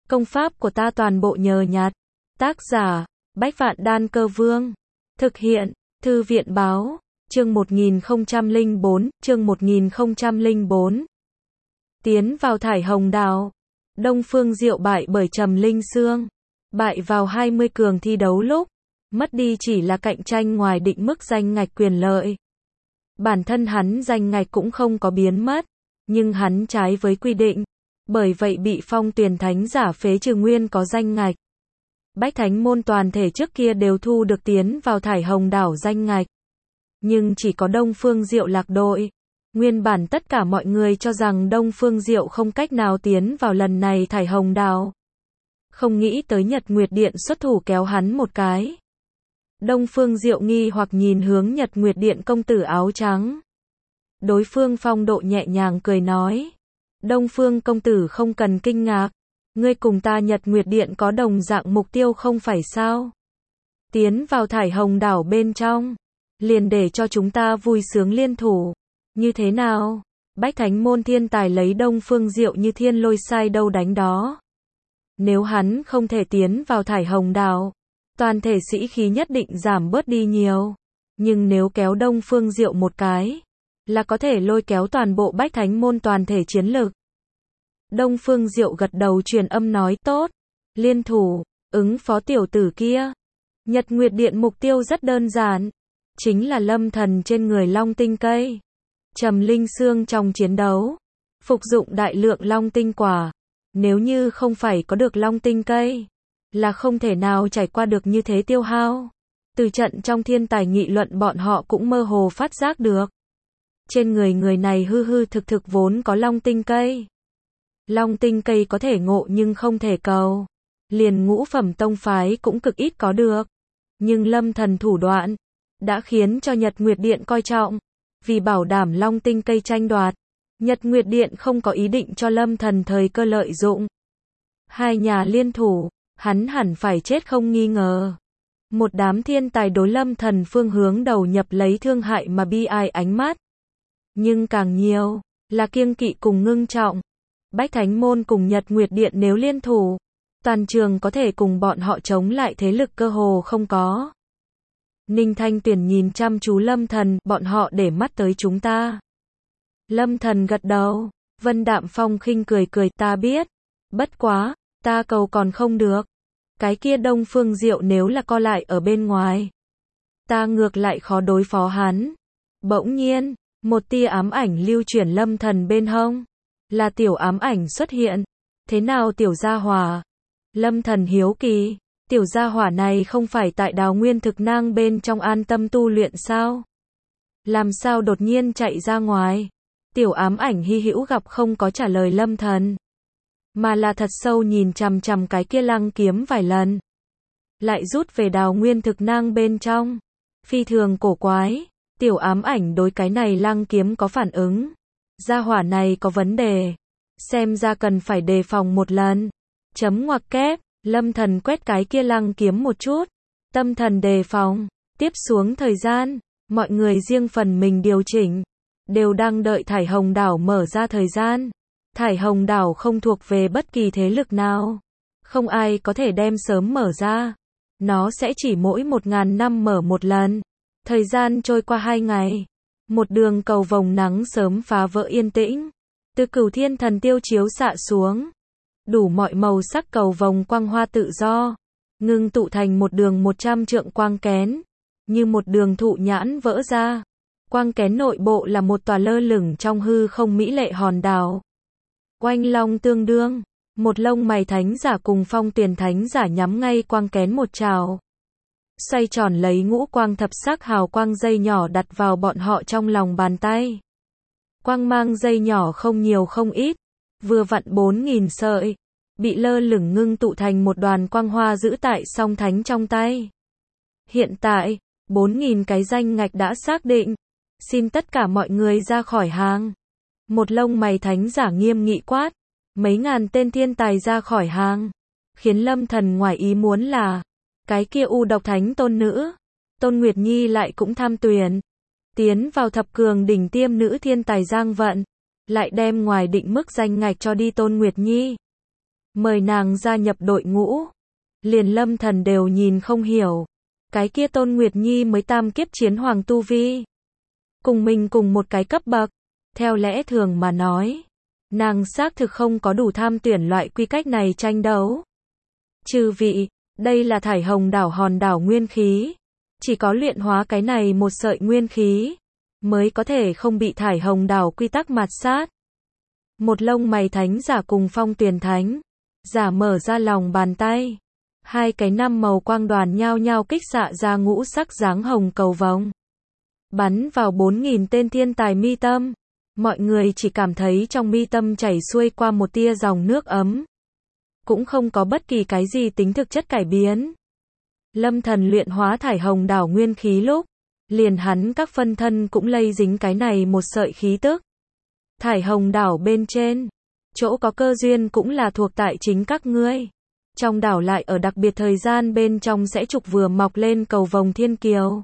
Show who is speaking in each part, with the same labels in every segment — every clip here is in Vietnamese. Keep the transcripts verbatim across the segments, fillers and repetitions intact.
Speaker 1: Công pháp của ta toàn bộ nhờ nhặt. Tác giả, Bách Vạn Đan Cơ Vương. Thực hiện, Thư viện Báo. Chương một nghìn không trăm lẻ bốn, chương một nghìn không trăm lẻ bốn. Tiến vào thải hồng đào. Đông Phương Diệu bại bởi Trầm Linh Sương. Bại vào hai mươi cường thi đấu lúc. Mất đi chỉ là cạnh tranh ngoài định mức danh ngạch quyền lợi. Bản thân hắn danh ngạch cũng không có biến mất. Nhưng hắn trái với quy định. Bởi vậy bị Phong Tuyền Thánh giả phế trừ nguyên có danh ngạch. Bách Thánh môn toàn thể trước kia đều thu được tiến vào thải hồng đảo danh ngạch. Nhưng chỉ có Đông Phương Diệu lạc đội. Nguyên bản tất cả mọi người cho rằng Đông Phương Diệu không cách nào tiến vào lần này thải hồng đảo. Không nghĩ tới Nhật Nguyệt Điện xuất thủ kéo hắn một cái. Đông Phương Diệu nghi hoặc nhìn hướng Nhật Nguyệt Điện công tử áo trắng. Đối phương phong độ nhẹ nhàng cười nói. Đông Phương công tử không cần kinh ngạc. Ngươi cùng ta Nhật Nguyệt Điện có đồng dạng mục tiêu không phải sao? Tiến vào thải hồng đảo bên trong. Liền để cho chúng ta vui sướng liên thủ. Như thế nào? Bách Thánh môn thiên tài lấy Đông Phương Diệu như thiên lôi sai đâu đánh đó. Nếu hắn không thể tiến vào thải hồng đảo, toàn thể sĩ khí nhất định giảm bớt đi nhiều. Nhưng nếu kéo Đông Phương Diệu một cái, là có thể lôi kéo toàn bộ Bách Thánh môn toàn thể chiến lực. Đông Phương Diệu gật đầu truyền âm nói tốt. Liên thủ, ứng phó tiểu tử kia. Nhật Nguyệt Điện mục tiêu rất đơn giản. Chính là lâm thần trên người long tinh cây. Trầm Linh Sương trong chiến đấu. Phục dụng đại lượng long tinh quả. Nếu như không phải có được long tinh cây. Là không thể nào trải qua được như thế tiêu hao. Từ trận trong thiên tài nghị luận bọn họ cũng mơ hồ phát giác được. Trên người người này hư hư thực thực vốn có long tinh cây. Long tinh cây có thể ngộ nhưng không thể cầu. Liền ngũ phẩm tông phái cũng cực ít có được. Nhưng lâm thần thủ đoạn đã khiến cho Nhật Nguyệt Điện coi trọng. Vì bảo đảm long tinh cây tranh đoạt, Nhật Nguyệt Điện không có ý định cho lâm thần thời cơ lợi dụng. Hai nhà liên thủ, hắn hẳn phải chết không nghi ngờ. Một đám thiên tài đối lâm thần phương hướng đầu nhập lấy thương hại mà bi ai ánh mắt. Nhưng càng nhiều là kiêng kỵ cùng ngưng trọng. Bách Thánh môn cùng Nhật Nguyệt Điện nếu liên thủ, toàn trường có thể cùng bọn họ chống lại thế lực cơ hồ không có. Ninh Thanh Tuyền nhìn chăm chú lâm thần, bọn họ để mắt tới chúng ta. Lâm thần gật đầu, Vân Đạm Phong khinh cười cười, ta biết. Bất quá, ta cầu còn không được. Cái kia Đông Phương Diệu nếu là co lại ở bên ngoài, ta ngược lại khó đối phó hắn. Bỗng nhiên, một tia ám ảnh lưu chuyển lâm thần bên hông. Là tiểu ám ảnh xuất hiện. Thế nào tiểu gia hỏa? Lâm thần hiếu kỳ. Tiểu gia hỏa này không phải tại Đào Nguyên Thực Nang bên trong an tâm tu luyện sao? Làm sao đột nhiên chạy ra ngoài? Tiểu ám ảnh hy hữu gặp không có trả lời lâm thần. Mà là thật sâu nhìn chằm chằm cái kia lăng kiếm vài lần. Lại rút về Đào Nguyên Thực Nang bên trong. Phi thường cổ quái. Tiểu ám ảnh đối cái này lăng kiếm có phản ứng. Gia hỏa này có vấn đề. Xem ra cần phải đề phòng một lần. Chấm ngoặc kép. Lâm thần quét cái kia lăng kiếm một chút. Tâm thần đề phòng. Tiếp xuống thời gian. Mọi người riêng phần mình điều chỉnh. Đều đang đợi thải hồng đảo mở ra thời gian. Thải hồng đảo không thuộc về bất kỳ thế lực nào. Không ai có thể đem sớm mở ra. Nó sẽ chỉ mỗi một ngàn năm mở một lần. Thời gian trôi qua hai ngày. Một đường cầu vồng nắng sớm phá vỡ yên tĩnh. Từ Cửu Thiên Thần Tiêu chiếu xạ xuống. Đủ mọi màu sắc cầu vồng quang hoa tự do. Ngưng tụ thành một đường một trăm trượng quang kén. Như một đường thụ nhãn vỡ ra. Quang kén nội bộ là một tòa lơ lửng trong hư không mỹ lệ hòn đảo. Oanh long tương đương. Một lông mày thánh giả cùng Phong Tuyền Thánh giả nhắm ngay quang kén một trào. Xoay tròn lấy ngũ quang thập sắc hào quang dây nhỏ đặt vào bọn họ trong lòng bàn tay. Quang mang dây nhỏ không nhiều không ít. Vừa vặn bốn nghìn sợi. Bị lơ lửng ngưng tụ thành một đoàn quang hoa giữ tại song thánh trong tay. Hiện tại, bốn nghìn cái danh ngạch đã xác định. Xin tất cả mọi người ra khỏi hàng. Một lông mày thánh giả nghiêm nghị quát. Mấy ngàn tên thiên tài ra khỏi hàng. Khiến lâm thần ngoài ý muốn là cái kia u độc thánh tôn nữ. Tôn Nguyệt Nhi lại cũng tham tuyển. Tiến vào thập cường đỉnh tiêm nữ thiên tài Giang Vận. Lại đem ngoài định mức danh ngạch cho đi Tôn Nguyệt Nhi. mời nàng gia nhập đội ngũ. Liền Lâm Thần đều nhìn không hiểu. Cái kia Tôn Nguyệt Nhi mới tam kiếp chiến hoàng tu vi. Cùng mình cùng một cái cấp bậc. Theo lẽ thường mà nói, nàng xác thực không có đủ tham tuyển loại quy cách này tranh đấu. Chư vị, đây là thải hồng đảo hòn đảo nguyên khí. Chỉ có luyện hóa cái này một sợi nguyên khí, mới có thể không bị thải hồng đảo quy tắc mạt sát. Một lông mày thánh giả cùng Phong Tuyền thánh giả mở ra lòng bàn tay. Hai cái năm màu quang đoàn nhao nhao kích xạ ra ngũ sắc dáng hồng cầu vồng. Bắn vào bốn nghìn tên thiên tài mi tâm. Mọi người chỉ cảm thấy trong mi tâm chảy xuôi qua một tia dòng nước ấm. Cũng không có bất kỳ cái gì tính thực chất cải biến. Lâm Thần luyện hóa thải hồng đảo nguyên khí lúc, liền hắn các phân thân cũng lây dính cái này một sợi khí tức. Thải hồng đảo bên trên, chỗ có cơ duyên cũng là thuộc tại chính các ngươi. Trong đảo lại ở đặc biệt thời gian bên trong sẽ trục vừa mọc lên cầu vồng thiên kiều.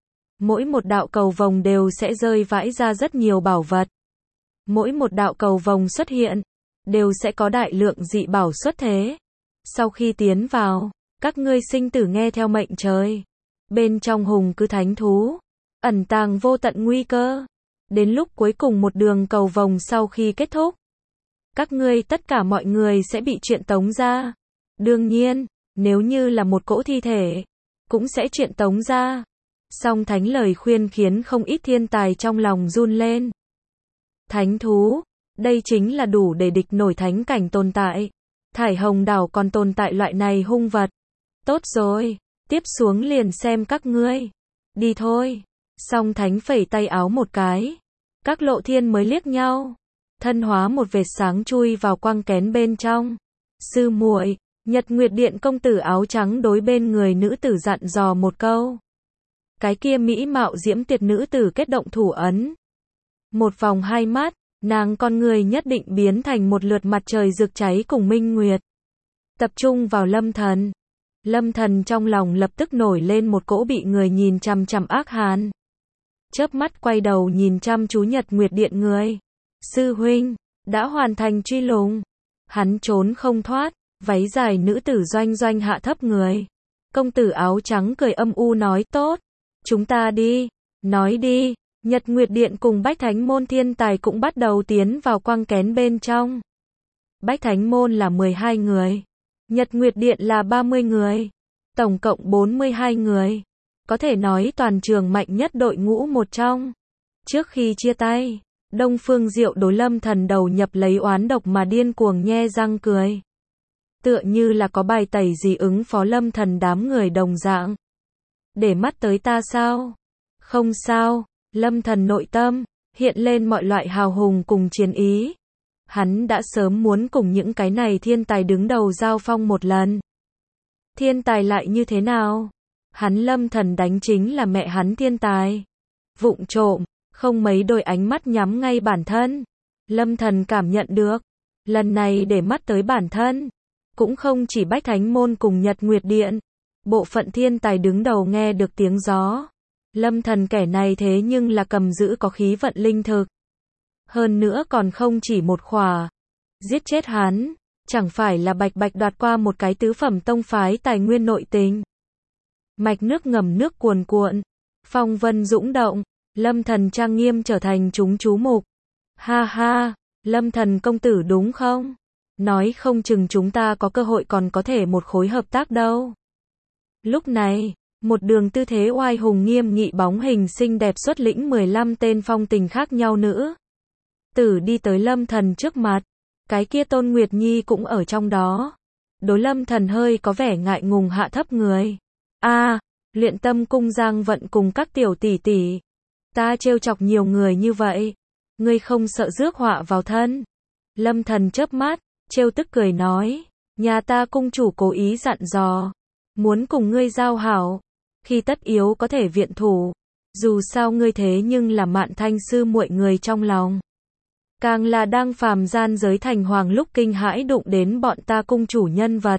Speaker 1: Mỗi một đạo cầu vồng đều sẽ rơi vãi ra rất nhiều bảo vật. Mỗi một đạo cầu vồng xuất hiện, đều sẽ có đại lượng dị bảo xuất thế. Sau khi tiến vào, các ngươi sinh tử nghe theo mệnh trời. Bên trong hùng cứ thánh thú, ẩn tàng vô tận nguy cơ. Đến lúc cuối cùng một đường cầu vồng sau khi kết thúc, các ngươi tất cả mọi người sẽ bị chuyện tống ra. Đương nhiên, nếu như là một cỗ thi thể, cũng sẽ chuyện tống ra. Song thánh lời khuyên khiến không ít thiên tài trong lòng run lên. Thánh thú, đây chính là đủ để địch nổi thánh cảnh tồn tại. Thải hồng đảo còn tồn tại loại này hung vật. Tốt rồi, tiếp xuống liền xem các ngươi. Đi thôi. Song thánh phẩy tay áo một cái. Các lộ thiên mới liếc nhau. Thân hóa một vệt sáng chui vào quang kén bên trong. Sư muội, Nhật Nguyệt Điện công tử áo trắng đối bên người nữ tử dặn dò một câu. Cái kia mỹ mạo diễm tuyệt nữ tử kết động thủ ấn. Một vòng hai mắt, nàng con người nhất định biến thành một lượt mặt trời rực cháy cùng minh nguyệt. Tập trung vào Lâm Thần. Lâm Thần trong lòng lập tức nổi lên một cỗ bị người nhìn chằm chằm ác hàn. Chớp mắt quay đầu nhìn chăm chú Nhật Nguyệt Điện người. Sư huynh, đã hoàn thành truy lùng. Hắn trốn không thoát, váy dài nữ tử doanh doanh hạ thấp người. Công tử áo trắng cười âm u nói tốt, chúng ta đi, nói đi. Nhật Nguyệt Điện cùng Bách Thánh Môn thiên tài cũng bắt đầu tiến vào quang kén bên trong. Bách Thánh Môn là mười hai người. Nhật Nguyệt Điện là ba mươi người. Tổng cộng bốn mươi hai người. Có thể nói toàn trường mạnh nhất đội ngũ một trong. Trước khi chia tay, Đông Phương Diệu đối Lâm Thần đầu nhập lấy oán độc mà điên cuồng nhe răng cười. Tựa như là có bài tẩy gì ứng phó Lâm Thần đám người đồng dạng. Để mắt tới ta sao? Không sao. Lâm Thần nội tâm hiện lên mọi loại hào hùng cùng chiến ý. Hắn đã sớm muốn cùng những cái này thiên tài đứng đầu giao phong một lần. Thiên tài lại như thế nào? Hắn Lâm Thần đánh chính là mẹ hắn thiên tài. Vụng trộm, không mấy đôi ánh mắt nhắm ngay bản thân. Lâm Thần cảm nhận được, lần này để mắt tới bản thân. Cũng không chỉ Bách Thánh Môn cùng Nhật Nguyệt Điện. Bộ phận thiên tài đứng đầu nghe được tiếng gió. Lâm Thần kẻ này thế nhưng là cầm giữ có khí vận linh thực. Hơn nữa còn không chỉ một khỏa. Giết chết hắn, chẳng phải là bạch bạch đoạt qua một cái tứ phẩm tông phái tài nguyên nội tình. Mạch nước ngầm nước cuồn cuộn, phong vân dũng động, Lâm Thần trang nghiêm trở thành chúng chú mục. Ha ha, Lâm Thần công tử đúng không? Nói không chừng chúng ta có cơ hội còn có thể một khối hợp tác đâu. Lúc này, một đường tư thế oai hùng nghiêm nghị bóng hình xinh đẹp xuất lĩnh mười lăm tên phong tình khác nhau nữ tử đi tới Lâm Thần trước mặt. Cái kia Tôn Nguyệt Nhi cũng ở trong đó. Đối Lâm Thần hơi có vẻ ngại ngùng hạ thấp người. A, à, Luyện Tâm Cung Giang Vận cùng các tiểu tỷ tỷ. Ta trêu chọc nhiều người như vậy. Ngươi không sợ rước họa vào thân. Lâm Thần chớp mắt, trêu tức cười nói. Nhà ta cung chủ cố ý dặn dò. Muốn cùng ngươi giao hảo. Khi tất yếu có thể viện thủ. Dù sao ngươi thế nhưng là Mạn Thanh sư muội người trong lòng. Càng là đang phàm gian giới thành hoàng lúc kinh hãi đụng đến bọn ta cung chủ nhân vật.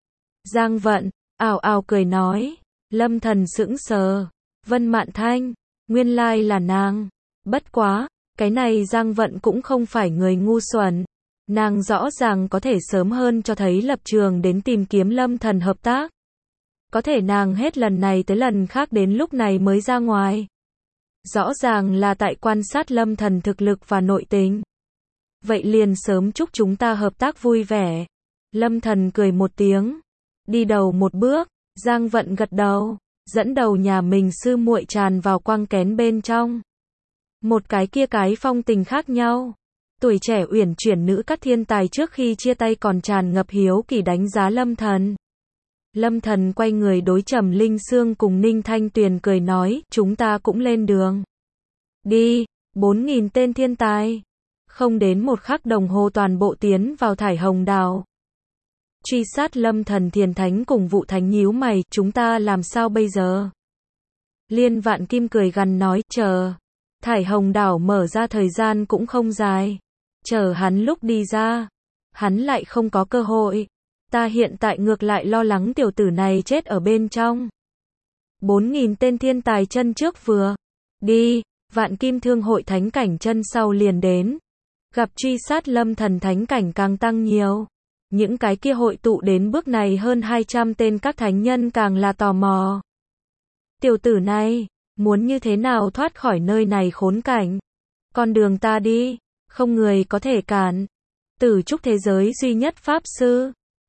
Speaker 1: Giang Vận, ảo ảo cười nói. Lâm Thần sững sờ. Vân Mạn Thanh, nguyên lai là nàng. Bất quá, cái này Giang Vận cũng không phải người ngu xuẩn. Nàng rõ ràng có thể sớm hơn cho thấy lập trường đến tìm kiếm Lâm Thần hợp tác. Có thể nàng hết lần này tới lần khác đến lúc này mới ra ngoài. Rõ ràng là tại quan sát Lâm Thần thực lực và nội tình. Vậy liền sớm chúc chúng ta hợp tác vui vẻ. Lâm Thần cười một tiếng, đi đầu một bước, Giang Vận gật đầu, dẫn đầu nhà mình sư muội tràn vào quang kén bên trong. Một cái kia cái phong tình khác nhau. Tuổi trẻ uyển chuyển nữ các thiên tài trước khi chia tay còn tràn ngập hiếu kỳ đánh giá Lâm Thần. Lâm Thần quay người đối Trầm Linh Sương cùng Ninh Thanh Tuyền cười nói, chúng ta cũng lên đường. Đi, bốn nghìn tên thiên tài. Không đến một khắc đồng hồ toàn bộ tiến vào Thải Hồng Đảo. Truy sát Lâm Thần Thiền Thánh cùng Vụ Thánh nhíu mày, chúng ta làm sao bây giờ? Liên Vạn Kim cười gằn nói, chờ. Thải Hồng Đảo mở ra thời gian cũng không dài. Chờ hắn lúc đi ra, hắn lại không có cơ hội. Ta hiện tại ngược lại lo lắng tiểu tử này chết ở bên trong. Bốn nghìn tên thiên tài chân trước vừa. Đi, Vạn Kim Thương hội thánh cảnh chân sau liền đến. Gặp truy sát Lâm Thần thánh cảnh càng tăng nhiều. Những cái kia hội tụ đến bước này hơn hai trăm tên các thánh nhân càng là tò mò. Tiểu tử này, muốn như thế nào thoát khỏi nơi này khốn cảnh? Con đường ta đi, không người có thể cản. Tử trúc thế giới duy nhất pháp sư.